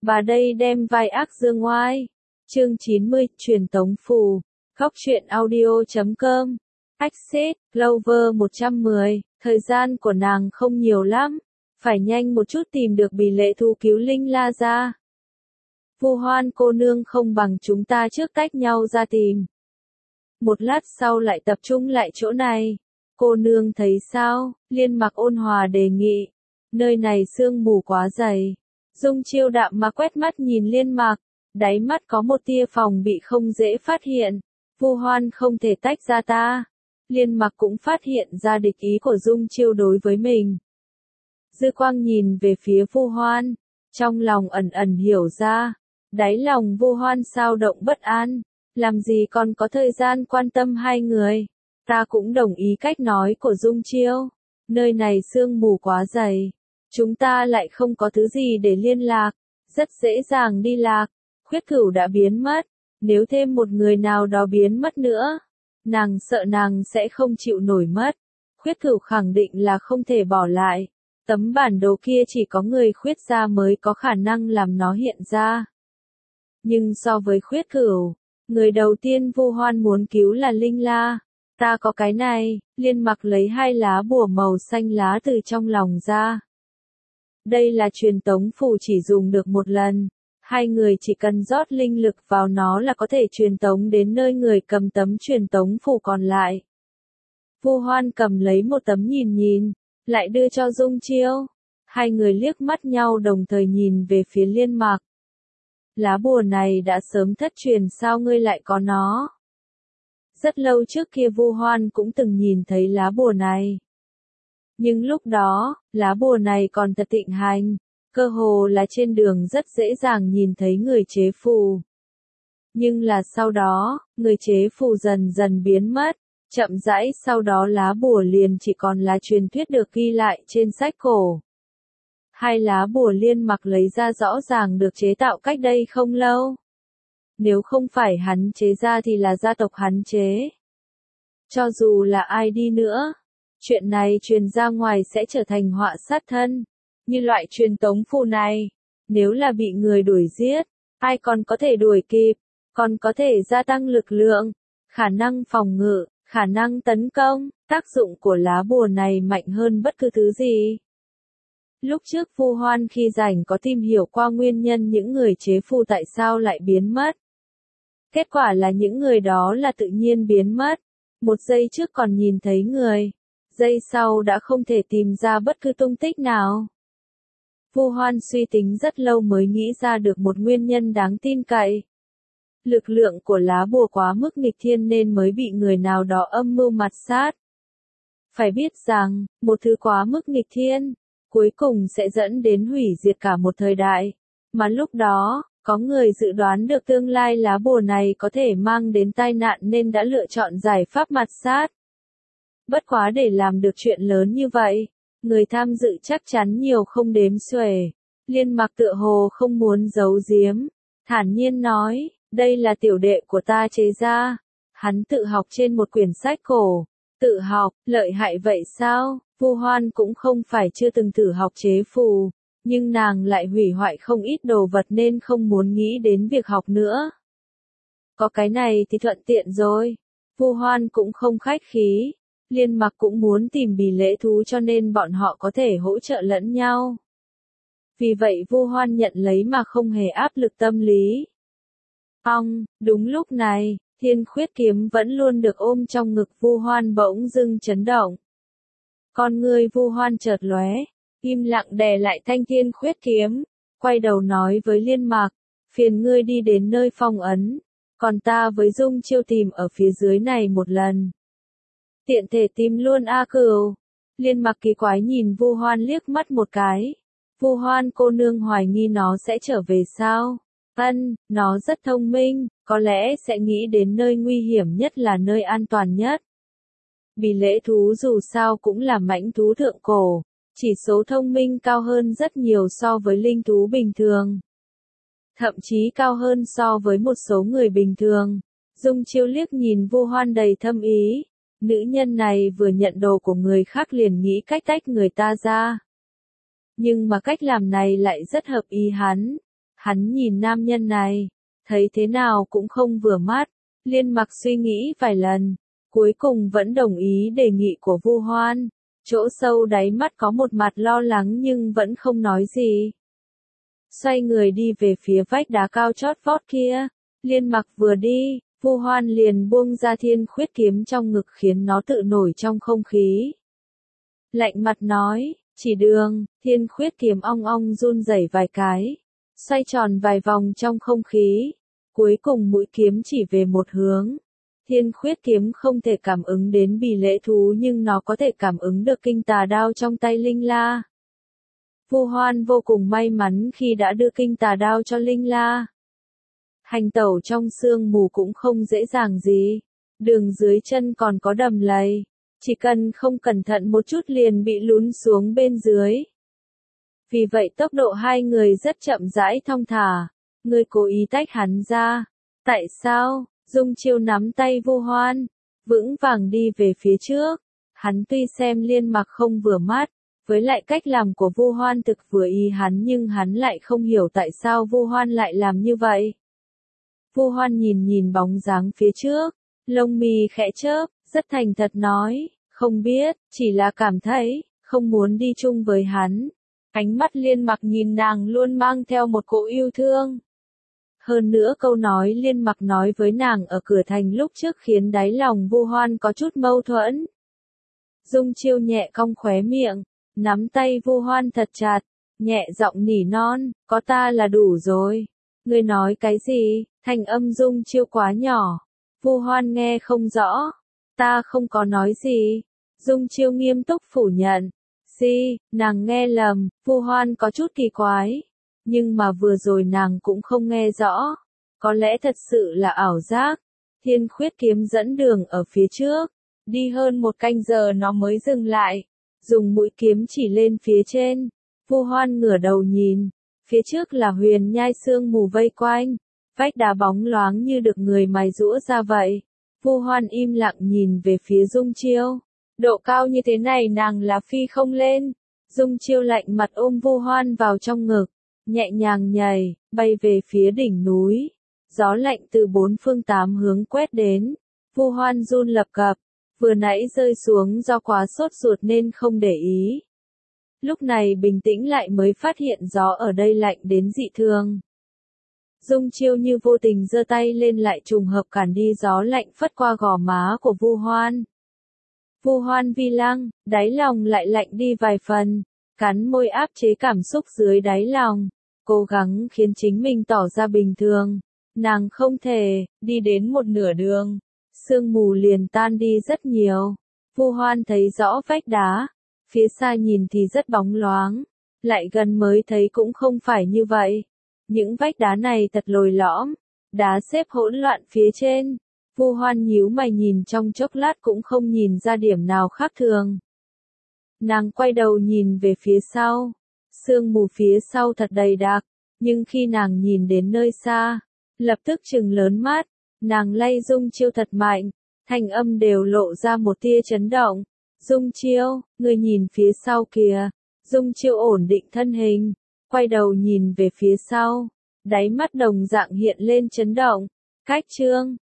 Bà đây đem vai ác dương oai. Chương 90, truyền tống phù. Góc truyện audio.com. Access, Clover 110, thời gian của nàng không nhiều lắm. Phải nhanh một chút tìm được bì lệ thú cứu Linh La ra. Vu Hoan cô nương không bằng chúng ta trước tách nhau ra tìm. Một lát sau lại tập trung lại chỗ này. Cô nương thấy sao? Liên Mặc ôn hòa đề nghị. Nơi này sương mù quá dày. Dung Chiêu đạm mà quét mắt nhìn Liên Mặc, đáy mắt có một tia phòng bị không dễ phát hiện. Vu Hoan không thể tách ra ta. Liên Mặc cũng phát hiện ra địch ý của Dung Chiêu đối với mình. Dư quang nhìn về phía Vu Hoan, trong lòng ẩn ẩn hiểu ra, đáy lòng Vu Hoan sao động bất an, làm gì còn có thời gian quan tâm hai người. Ta cũng đồng ý cách nói của Dung Chiêu, nơi này sương mù quá dày, chúng ta lại không có thứ gì để liên lạc, rất dễ dàng đi lạc. Khuyết Cửu đã biến mất, nếu thêm một người nào đó biến mất nữa, nàng sợ nàng sẽ không chịu nổi mất. Khuyết Cửu khẳng định là không thể bỏ lại. Tấm bản đồ kia chỉ có người Khuyết gia mới có khả năng làm nó hiện ra. Nhưng so với Khuyết Cửu, người đầu tiên Vu Hoan muốn cứu là Linh La. Ta có cái này. Liên Mặc lấy hai lá bùa màu xanh lá từ trong lòng ra. Đây là truyền tống phù chỉ dùng được một lần. Hai người chỉ cần rót linh lực vào nó là có thể truyền tống đến nơi người cầm tấm truyền tống phù còn lại. Vu Hoan cầm lấy một tấm nhìn, lại đưa cho Dung Chiêu. Hai người liếc mắt nhau đồng thời nhìn về phía Liên Mặc. Lá bùa này đã sớm thất truyền, sao ngươi lại có nó? Rất lâu trước kia Vu Hoan cũng từng nhìn thấy lá bùa này. Nhưng lúc đó, lá bùa này còn thật thịnh hành, cơ hồ là trên đường rất dễ dàng nhìn thấy người chế phù. Nhưng là sau đó, người chế phù dần dần biến mất, chậm rãi sau đó lá bùa liền chỉ còn là truyền thuyết được ghi lại trên sách cổ. Hai lá bùa Liên Mặc lấy ra rõ ràng được chế tạo cách đây không lâu. Nếu không phải hắn chế ra thì là gia tộc hắn chế. Cho dù là ai đi nữa, chuyện này truyền ra ngoài sẽ trở thành họa sát thân. Như loại truyền tống phù này, nếu là bị người đuổi giết, ai còn có thể đuổi kịp, còn có thể gia tăng lực lượng, khả năng phòng ngự, khả năng tấn công. Tác dụng của lá bùa này mạnh hơn bất cứ thứ gì. Lúc trước Vu Hoan khi rảnh có tìm hiểu qua nguyên nhân những người chế phù tại sao lại biến mất. Kết quả là những người đó là tự nhiên biến mất. Một giây trước còn nhìn thấy người, giây sau đã không thể tìm ra bất cứ tung tích nào. Vu Hoan suy tính rất lâu mới nghĩ ra được một nguyên nhân đáng tin cậy. Lực lượng của lá bùa quá mức nghịch thiên nên mới bị người nào đó âm mưu mặt sát. Phải biết rằng, một thứ quá mức nghịch thiên, cuối cùng sẽ dẫn đến hủy diệt cả một thời đại. Mà lúc đó, có người dự đoán được tương lai lá bùa này có thể mang đến tai nạn nên đã lựa chọn giải pháp mặt sát. Bất quá để làm được chuyện lớn như vậy, người tham dự chắc chắn nhiều không đếm xuể. Liên Mặc tựa hồ không muốn giấu giếm, thản nhiên nói, đây là tiểu đệ của ta chế ra. Hắn tự học trên một quyển sách cổ. Tự học, lợi hại vậy sao? Vu Hoan cũng không phải chưa từng thử học chế phù, nhưng nàng lại hủy hoại không ít đồ vật nên không muốn nghĩ đến việc học nữa. Có cái này thì thuận tiện rồi. Vu Hoan cũng không khách khí. Liên Mặc cũng muốn tìm bì lễ thú cho nên bọn họ có thể hỗ trợ lẫn nhau. Vì vậy Vu Hoan nhận lấy mà không hề áp lực tâm lý. Đúng lúc này, Thiên Khuyết kiếm vẫn luôn được ôm trong ngực Vu Hoan bỗng dưng chấn động. Con ngươi Vu Hoan chợt lóe, im lặng đè lại thanh Thiên Khuyết kiếm, quay đầu nói với Liên Mặc, phiền ngươi đi đến nơi phong ấn, còn ta với Dung Chiêu tìm ở phía dưới này một lần. Tiện thể tìm luôn A Cửu. Liên Mặc kỳ quái nhìn Vu Hoan liếc mắt một cái. Vu Hoan cô nương hoài nghi nó sẽ trở về sao? Nó rất thông minh, có lẽ sẽ nghĩ đến nơi nguy hiểm nhất là nơi an toàn nhất. Bì lễ thú dù sao cũng là mãnh thú thượng cổ, chỉ số thông minh cao hơn rất nhiều so với linh thú bình thường. Thậm chí cao hơn so với một số người bình thường. Dung Chiêu liếc nhìn Vu Hoan đầy thâm ý. Nữ nhân này vừa nhận đồ của người khác liền nghĩ cách tách người ta ra. Nhưng mà cách làm này lại rất hợp ý hắn. Hắn nhìn nam nhân này, thấy thế nào cũng không vừa mắt. Liên Mặc suy nghĩ vài lần, cuối cùng vẫn đồng ý đề nghị của Vu Hoan. Chỗ sâu đáy mắt có một mặt lo lắng nhưng vẫn không nói gì. Xoay người đi về phía vách đá cao chót vót kia. Liên Mặc vừa đi, Vu Hoan liền buông ra Thiên Khuyết kiếm trong ngực khiến nó tự nổi trong không khí. Lạnh mặt nói, chỉ đường, Thiên Khuyết kiếm ong ong run rẩy vài cái, xoay tròn vài vòng trong không khí, cuối cùng mũi kiếm chỉ về một hướng. Thiên Khuyết kiếm không thể cảm ứng đến bì lễ thú nhưng nó có thể cảm ứng được kinh tà đao trong tay Linh La. Vu Hoan vô cùng may mắn khi đã đưa kinh tà đao cho Linh La. Hành tẩu trong sương mù cũng không dễ dàng gì, đường dưới chân còn có đầm lầy, chỉ cần không cẩn thận một chút liền bị lún xuống bên dưới. Vì vậy tốc độ hai người rất chậm rãi thong thả, người cố ý tách hắn ra. Tại sao? Dung Chiêu nắm tay Vu Hoan, vững vàng đi về phía trước. Hắn tuy xem Liên Mặc không vừa mắt, với lại cách làm của Vu Hoan thực vừa ý hắn nhưng hắn lại không hiểu tại sao Vu Hoan lại làm như vậy. Vu Hoan nhìn bóng dáng phía trước, lông mi khẽ chớp, rất thành thật nói, không biết, chỉ là cảm thấy, không muốn đi chung với hắn. Ánh mắt Liên Mặc nhìn nàng luôn mang theo một cỗ yêu thương. Hơn nữa câu nói Liên Mặc nói với nàng ở cửa thành lúc trước khiến đáy lòng Vu Hoan có chút mâu thuẫn. Dung Chiêu nhẹ cong khóe miệng, nắm tay Vu Hoan thật chặt, nhẹ giọng nỉ non, có ta là đủ rồi. Ngươi nói cái gì? Thanh âm Dung Chiêu quá nhỏ, Vu Hoan nghe không rõ. Ta không có nói gì. Dung Chiêu nghiêm túc phủ nhận. Nàng nghe lầm. Vu Hoan có chút kỳ quái, nhưng mà vừa rồi nàng cũng không nghe rõ. Có lẽ thật sự là ảo giác. Thiên Khuyết kiếm dẫn đường ở phía trước, đi hơn một canh giờ nó mới dừng lại, dùng mũi kiếm chỉ lên phía trên. Vu Hoan ngửa đầu nhìn, phía trước là huyền nhai sương mù vây quanh, vách đá bóng loáng như được người mài giũa ra vậy. Vu Hoan im lặng nhìn về phía Dung Chiêu. Độ cao như thế này nàng là phi không lên. Dung Chiêu lạnh mặt ôm Vu Hoan vào trong ngực, nhẹ nhàng nhảy, bay về phía đỉnh núi. Gió lạnh từ bốn phương tám hướng quét đến. Vu Hoan run lập cập, vừa nãy rơi xuống do quá sốt ruột nên không để ý. Lúc này bình tĩnh lại mới phát hiện gió ở đây lạnh đến dị thường. Dung Chiêu như vô tình giơ tay lên lại trùng hợp cản đi gió lạnh phất qua gò má của Vu Hoan. Vu Hoan vi lăng, đáy lòng lại lạnh đi vài phần, cắn môi áp chế cảm xúc dưới đáy lòng, cố gắng khiến chính mình tỏ ra bình thường. Nàng không thể, đi đến một nửa đường, sương mù liền tan đi rất nhiều. Vu Hoan thấy rõ vách đá, phía xa nhìn thì rất bóng loáng, lại gần mới thấy cũng không phải như vậy. Những vách đá này thật lồi lõm, đá xếp hỗn loạn phía trên. Vu Hoan nhíu mày nhìn trong chốc lát cũng không nhìn ra điểm nào khác thường. Nàng quay đầu nhìn về phía sau, sương mù phía sau thật dày đặc, nhưng khi nàng nhìn đến nơi xa, lập tức trừng lớn mắt, nàng lay Dung Chiêu thật mạnh, thanh âm đều lộ ra một tia chấn động. Dung Chiêu, ngươi nhìn phía sau kìa. Dung Chiêu ổn định thân hình, quay đầu nhìn về phía sau, đáy mắt đồng dạng hiện lên chấn động. Cách chương